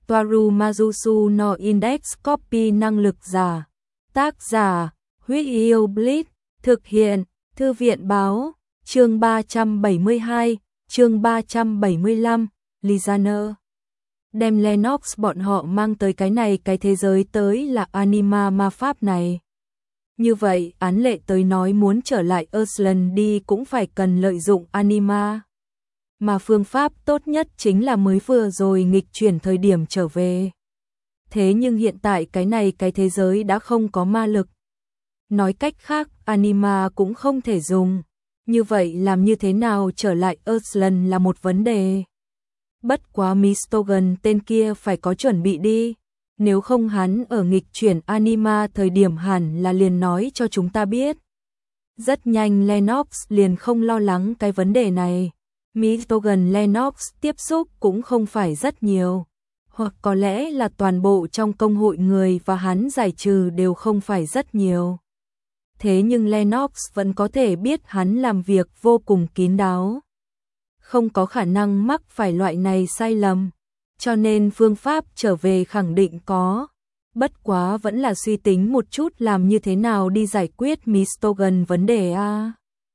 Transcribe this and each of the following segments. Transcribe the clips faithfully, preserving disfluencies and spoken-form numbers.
Toaru Majusu no Index Copy năng lực giả. Tác giả, Huyết Yêu Blitz, thực hiện, Thư viện báo, chương ba trăm bảy mươi hai, chương ba trăm bảy mươi lăm, Lizaner. Đem Lennox bọn họ mang tới cái này cái thế giới tới là anima ma pháp này. Như vậy, án lệ tới nói muốn trở lại Earthland đi cũng phải cần lợi dụng anima. Mà phương pháp tốt nhất chính là mới vừa rồi nghịch chuyển thời điểm trở về. Thế nhưng hiện tại cái này cái thế giới đã không có ma lực. Nói cách khác, anima cũng không thể dùng. Như vậy làm như thế nào trở lại Earthland là một vấn đề. Bất quá Mistogan tên kia phải có chuẩn bị đi. Nếu không hắn ở nghịch chuyển anima thời điểm hẳn là liền nói cho chúng ta biết. Rất nhanh Lennox liền không lo lắng cái vấn đề này. Mistogan Lennox tiếp xúc cũng không phải rất nhiều. Hoặc có lẽ là toàn bộ trong công hội người và hắn giải trừ đều không phải rất nhiều. Thế nhưng Lennox vẫn có thể biết hắn làm việc vô cùng kín đáo. Không có khả năng mắc phải loại này sai lầm. Cho nên phương pháp trở về khẳng định có. Bất quá vẫn là suy tính một chút làm như thế nào đi giải quyết Mistogan vấn đề a.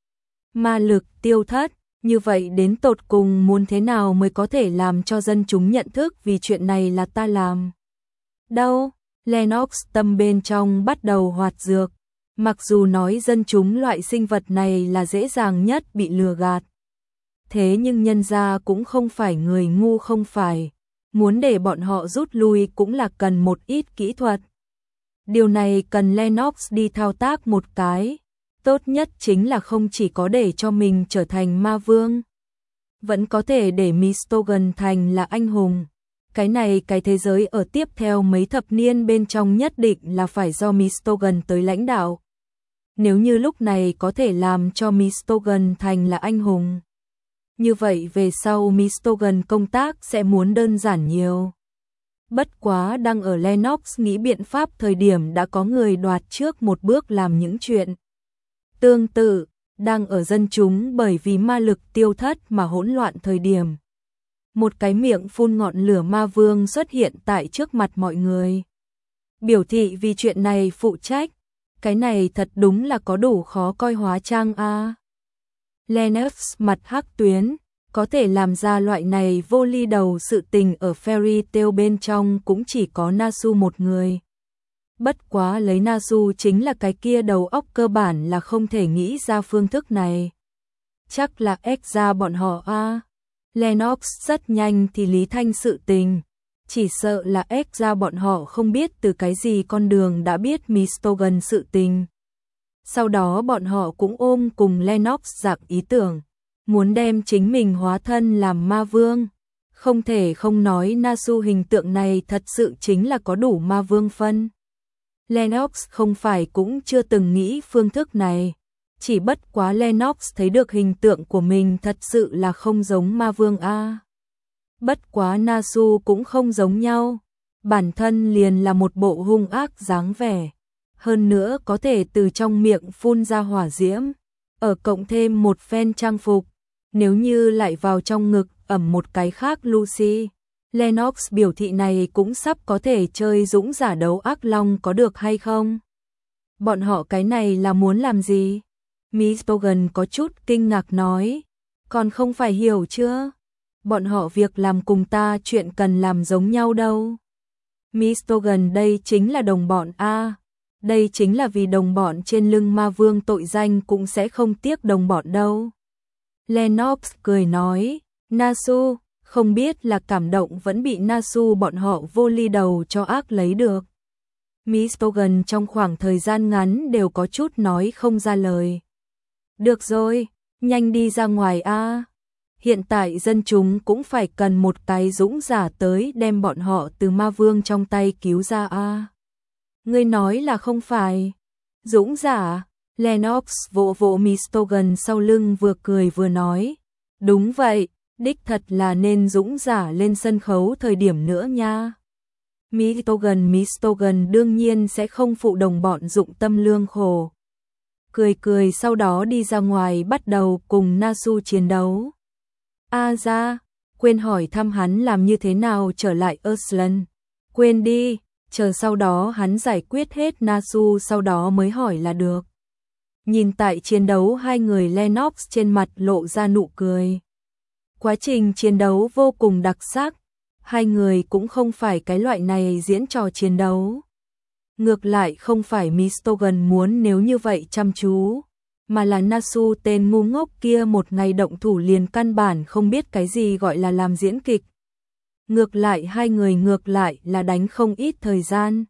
Ma lực tiêu thất, như vậy đến tột cùng muốn thế nào mới có thể làm cho dân chúng nhận thức vì chuyện này là ta làm. Đâu, Lennox tâm bên trong bắt đầu hoạt dược. Mặc dù nói dân chúng loại sinh vật này là dễ dàng nhất bị lừa gạt. Thế nhưng nhân gia cũng không phải người ngu không phải. Muốn để bọn họ rút lui cũng là cần một ít kỹ thuật. Điều này cần Lennox đi thao tác một cái. Tốt nhất chính là không chỉ có để cho mình trở thành ma vương. Vẫn có thể để Mistogan thành là anh hùng. Cái này cái thế giới ở tiếp theo mấy thập niên bên trong nhất định là phải do Mistogan tới lãnh đạo. Nếu như lúc này có thể làm cho Mistogan thành là anh hùng. Như vậy về sau Mistogan công tác sẽ muốn đơn giản nhiều. Bất quá đang ở Lennox nghĩ biện pháp thời điểm đã có người đoạt trước một bước làm những chuyện. Tương tự, đang ở dân chúng bởi vì ma lực tiêu thất mà hỗn loạn thời điểm. Một cái miệng phun ngọn lửa ma vương xuất hiện tại trước mặt mọi người. Biểu thị vì chuyện này phụ trách. Cái này thật đúng là có đủ khó coi hóa trang a. À. Lennox mặt hắc tuyến, có thể làm ra loại này vô ly đầu sự tình ở Fairy Tail bên trong cũng chỉ có Nasu một người. Bất quá lấy Nasu chính là cái kia đầu óc cơ bản là không thể nghĩ ra phương thức này. Chắc là ép ra bọn họ a. À. Lennox rất nhanh thì lý thanh sự tình. Chỉ sợ là ép ra bọn họ không biết từ cái gì con đường đã biết Mistogan sự tình. Sau đó bọn họ cũng ôm cùng Lennox dạng ý tưởng. Muốn đem chính mình hóa thân làm ma vương. Không thể không nói Nasu hình tượng này thật sự chính là có đủ ma vương phân. Lennox không phải cũng chưa từng nghĩ phương thức này. Chỉ bất quá Lennox thấy được hình tượng của mình thật sự là không giống ma vương a. Bất quá Nasu cũng không giống nhau. Bản thân liền là một bộ hung ác dáng vẻ. Hơn nữa có thể từ trong miệng phun ra hỏa diễm. Ở cộng thêm một phen trang phục. Nếu như lại vào trong ngực ẩm một cái khác Lucy. Lennox biểu thị này cũng sắp có thể chơi dũng giả đấu ác long có được hay không? Bọn họ cái này là muốn làm gì? Mistogan có chút kinh ngạc nói. Còn không phải hiểu chưa? Bọn họ việc làm cùng ta chuyện cần làm giống nhau đâu. Mistogan đây chính là đồng bọn a. Đây chính là vì đồng bọn trên lưng ma vương tội danh cũng sẽ không tiếc đồng bọn đâu. Lennox cười nói. Nasu, không biết là cảm động vẫn bị Nasu bọn họ vô ly đầu cho ác lấy được. Mistogan trong khoảng thời gian ngắn đều có chút nói không ra lời. Được rồi, nhanh đi ra ngoài a. Hiện tại dân chúng cũng phải cần một cái dũng giả tới đem bọn họ từ ma vương trong tay cứu ra a. Ngươi nói là không phải. Dũng giả, Lennox vỗ vỗ Mistogan sau lưng vừa cười vừa nói. Đúng vậy, đích thật là nên dũng giả lên sân khấu thời điểm nữa nha. Mistogan Mistogan đương nhiên sẽ không phụ đồng bọn dụng tâm lương khổ. Cười cười sau đó đi ra ngoài bắt đầu cùng Nasu chiến đấu. A ra, quên hỏi thăm hắn làm như thế nào trở lại Iceland. Quên đi, chờ sau đó hắn giải quyết hết Nasu sau đó mới hỏi là được. Nhìn tại chiến đấu hai người, Lennox trên mặt lộ ra nụ cười. Quá trình chiến đấu vô cùng đặc sắc, hai người cũng không phải cái loại này diễn trò chiến đấu. Ngược lại không phải Mistogan muốn nếu như vậy chăm chú, mà là Nasu tên ngu ngốc kia một ngày động thủ liền căn bản không biết cái gì gọi là làm diễn kịch. Ngược lại hai người ngược lại là đánh không ít thời gian.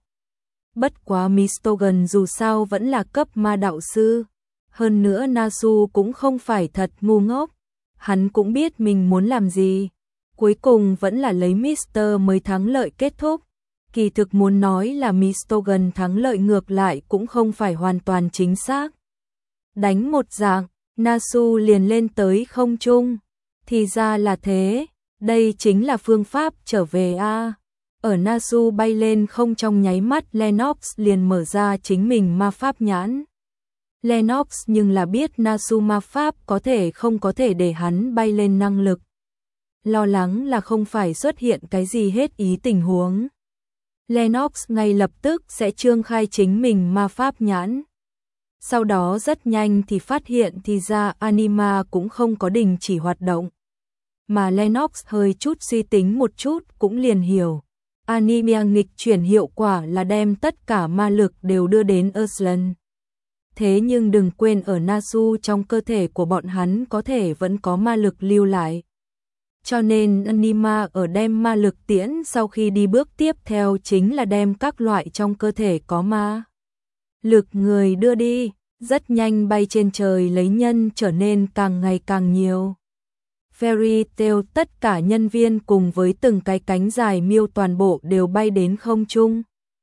Bất quá Mistogan dù sao vẫn là cấp ma đạo sư, hơn nữa Nasu cũng không phải thật ngu ngốc, hắn cũng biết mình muốn làm gì. Cuối cùng vẫn là lấy Mister mới thắng lợi kết thúc. Kỳ thực muốn nói là Mistogan thắng lợi ngược lại cũng không phải hoàn toàn chính xác. Đánh một dạng, Nasu liền lên tới không trung. Thì ra là thế, đây chính là phương pháp trở về a. Ở Nasu bay lên không trong nháy mắt, Lennox liền mở ra chính mình ma pháp nhãn. Lennox nhưng là biết Nasu ma pháp có thể không có thể để hắn bay lên năng lực. Lo lắng là không phải xuất hiện cái gì hết ý tình huống. Lennox ngay lập tức sẽ trương khai chính mình ma pháp nhãn. Sau đó rất nhanh thì phát hiện thì ra Anima cũng không có đình chỉ hoạt động. Mà Lennox hơi chút suy tính một chút cũng liền hiểu. Anima nghịch chuyển hiệu quả là đem tất cả ma lực đều đưa đến Iceland. Thế nhưng đừng quên ở Nasu trong cơ thể của bọn hắn có thể vẫn có ma lực lưu lại. Cho nên Anima ở đem ma lực tiễn sau khi đi bước tiếp theo chính là đem các loại trong cơ thể có ma lực người đưa đi, rất nhanh bay trên trời lấy nhân trở nên càng ngày càng nhiều. Fairy Tail tất cả nhân viên cùng với từng cái cánh dài miêu toàn bộ đều bay đến không trung.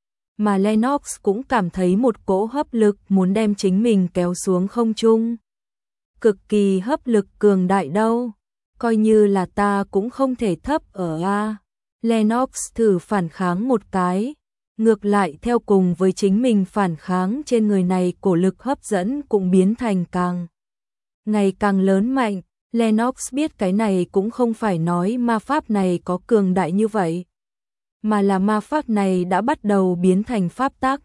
Mà Lennox cũng cảm thấy một cỗ hấp lực muốn đem chính mình kéo xuống không trung. Cực kỳ hấp lực cường đại đâu. Coi như là ta cũng không thể thấp ở a. Lennox thử phản kháng một cái, ngược lại theo cùng với chính mình phản kháng trên người này, cổ lực hấp dẫn cũng biến thành càng ngày càng lớn mạnh. Lennox biết cái này cũng không phải nói ma pháp này có cường đại như vậy, mà là ma pháp này đã bắt đầu biến thành pháp tắc.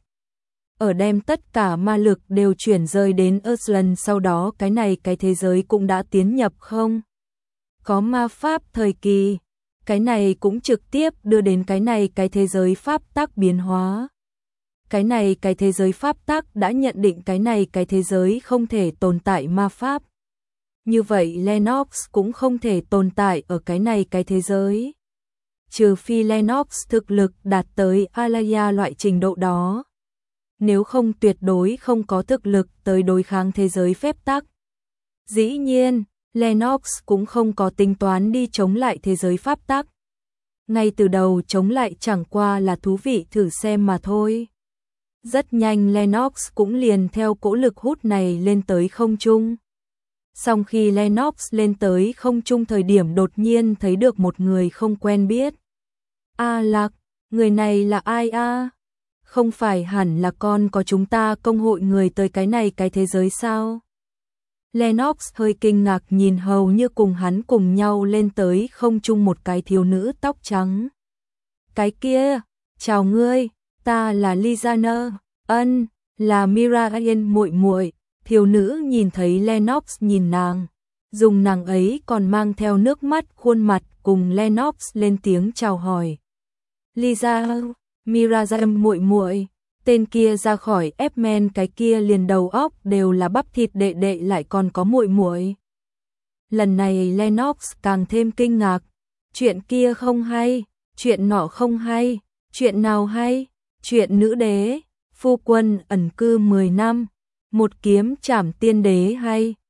Ở đem tất cả ma lực đều chuyển rơi đến Iceland, sau đó cái này cái thế giới cũng đã tiến nhập không có ma pháp thời kỳ. Cái này cũng trực tiếp đưa đến cái này cái thế giới pháp tắc biến hóa. Cái này cái thế giới pháp tắc đã nhận định cái này cái thế giới không thể tồn tại ma pháp. Như vậy Lennox cũng không thể tồn tại ở cái này cái thế giới. Trừ phi Lennox thực lực đạt tới Alaya loại trình độ đó. Nếu không tuyệt đối không có thực lực tới đối kháng thế giới phép tắc. Dĩ nhiên, Lennox cũng không có tính toán đi chống lại thế giới pháp tắc. Ngay từ đầu chống lại chẳng qua là thú vị thử xem mà thôi. Rất nhanh Lennox cũng liền theo cỗ lực hút này lên tới không trung. Song khi Lennox lên tới không trung thời điểm đột nhiên thấy được một người không quen biết. A Lạc, người này là ai a? Không phải hẳn là con có chúng ta công hội người tới cái này cái thế giới sao? Lennox hơi kinh ngạc nhìn hầu như cùng hắn cùng nhau lên tới không trung một cái thiếu nữ tóc trắng. Cái kia, chào ngươi, ta là Lizana, ân, là Miriam muội muội. Thiếu nữ nhìn thấy Lennox nhìn nàng, dùng nàng ấy còn mang theo nước mắt khuôn mặt cùng Lennox lên tiếng chào hỏi. Lisa, Miriam muội muội. Tên kia ra khỏi ép men, cái kia liền đầu óc đều là bắp thịt đệ đệ lại còn có muội muội. Lần này Lennox càng thêm kinh ngạc, chuyện kia không hay, chuyện nọ không hay, chuyện nào hay, chuyện nữ đế, phu quân ẩn cư mười năm, một kiếm trảm tiên đế hay,